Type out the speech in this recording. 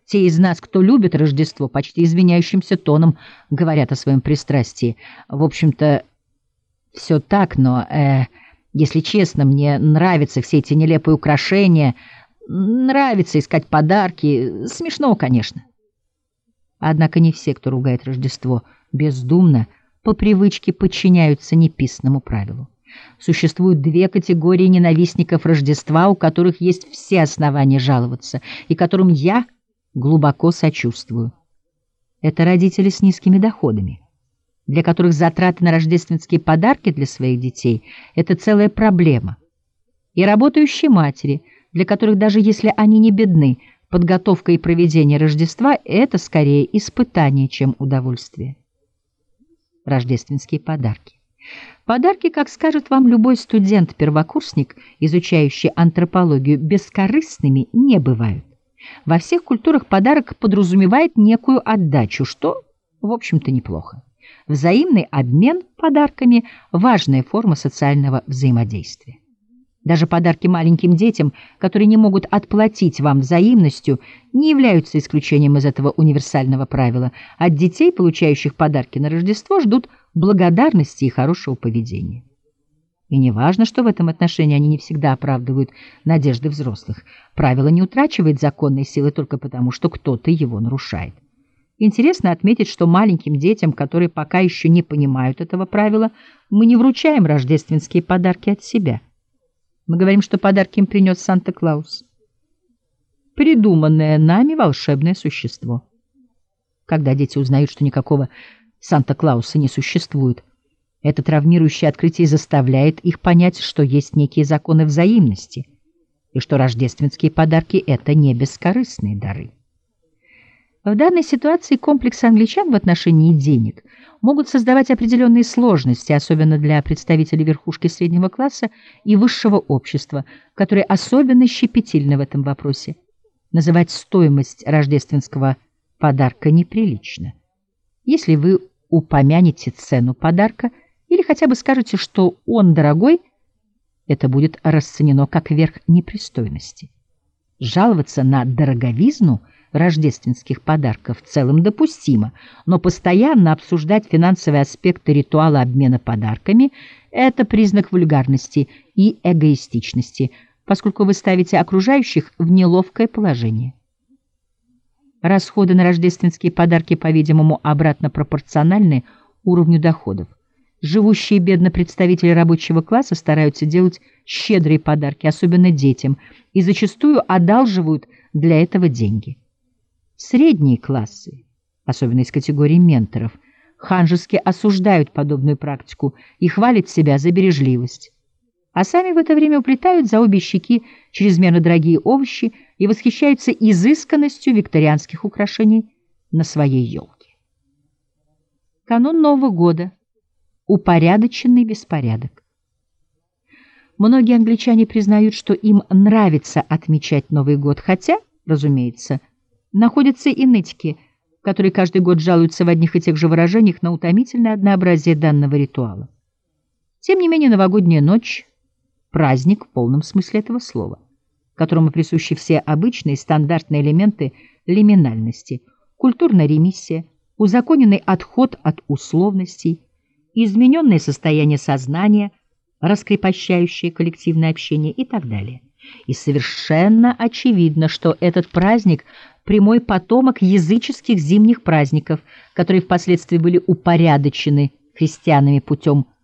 Те из нас, кто любит Рождество, почти извиняющимся тоном говорят о своем пристрастии. В общем-то, все так, но, если честно, мне нравятся все эти нелепые украшения, нравится искать подарки. Смешно, конечно. Однако не все, кто ругает Рождество бездумно, по привычке подчиняются неписанному правилу. Существуют две категории ненавистников Рождества, у которых есть все основания жаловаться, и которым я глубоко сочувствую. Это родители с низкими доходами, для которых затраты на рождественские подарки для своих детей – это целая проблема. И работающие матери, для которых даже если они не бедны, подготовка и проведение Рождества – это скорее испытание, чем удовольствие. Рождественские подарки. Подарки, как скажет вам любой студент-первокурсник, изучающий антропологию, бескорыстными не бывают. Во всех культурах подарок подразумевает некую отдачу, что, в общем-то, неплохо. Взаимный обмен подарками – важная форма социального взаимодействия. Даже подарки маленьким детям, которые не могут отплатить вам взаимностью, не являются исключением из этого универсального правила. От детей, получающих подарки на Рождество, ждут благодарности и хорошего поведения. И не важно, что в этом отношении они не всегда оправдывают надежды взрослых. Правило не утрачивает законной силы только потому, что кто-то его нарушает. Интересно отметить, что маленьким детям, которые пока еще не понимают этого правила, мы не вручаем рождественские подарки от себя. Мы говорим, что подарки им принес Санта-Клаус. Придуманное нами волшебное существо. Когда дети узнают, что никакого Санта-Клауса не существует, это травмирующее открытие заставляет их понять, что есть некие законы взаимности, и что рождественские подарки — это не бескорыстные дары. В данной ситуации комплексы англичан в отношении денег могут создавать определенные сложности, особенно для представителей верхушки среднего класса и высшего общества, которые особенно щепетильны в этом вопросе. Называть стоимость рождественского подарка неприлично. Если вы упомянете цену подарка или хотя бы скажете, что он дорогой, это будет расценено как верх непристойности. Жаловаться на дороговизну рождественских подарков в целом допустимо, но постоянно обсуждать финансовые аспекты ритуала обмена подарками – это признак вульгарности и эгоистичности, поскольку вы ставите окружающих в неловкое положение. Расходы на рождественские подарки, по-видимому, обратно пропорциональны уровню доходов. Живущие бедно представители рабочего класса стараются делать щедрые подарки, особенно детям, и зачастую одалживают для этого деньги. Средние классы, особенно из категории менторов, ханжески осуждают подобную практику и хвалят себя за бережливость, а сами в это время уплетают за обе щеки чрезмерно дорогие овощи и восхищаются изысканностью викторианских украшений на своей елке. Канун Нового года. Упорядоченный беспорядок. Многие англичане признают, что им нравится отмечать Новый год, хотя, разумеется, находятся и нытики, которые каждый год жалуются в одних и тех же выражениях на утомительное однообразие данного ритуала. Тем не менее, новогодняя ночь – праздник в полном смысле этого слова, которому присущи все обычные стандартные элементы лиминальности, культурная ремиссия, узаконенный отход от условностей, измененное состояние сознания, раскрепощающее коллективное общение и так далее. И совершенно очевидно, что этот праздник – прямой потомок языческих зимних праздников, которые впоследствии были упорядочены христианами путем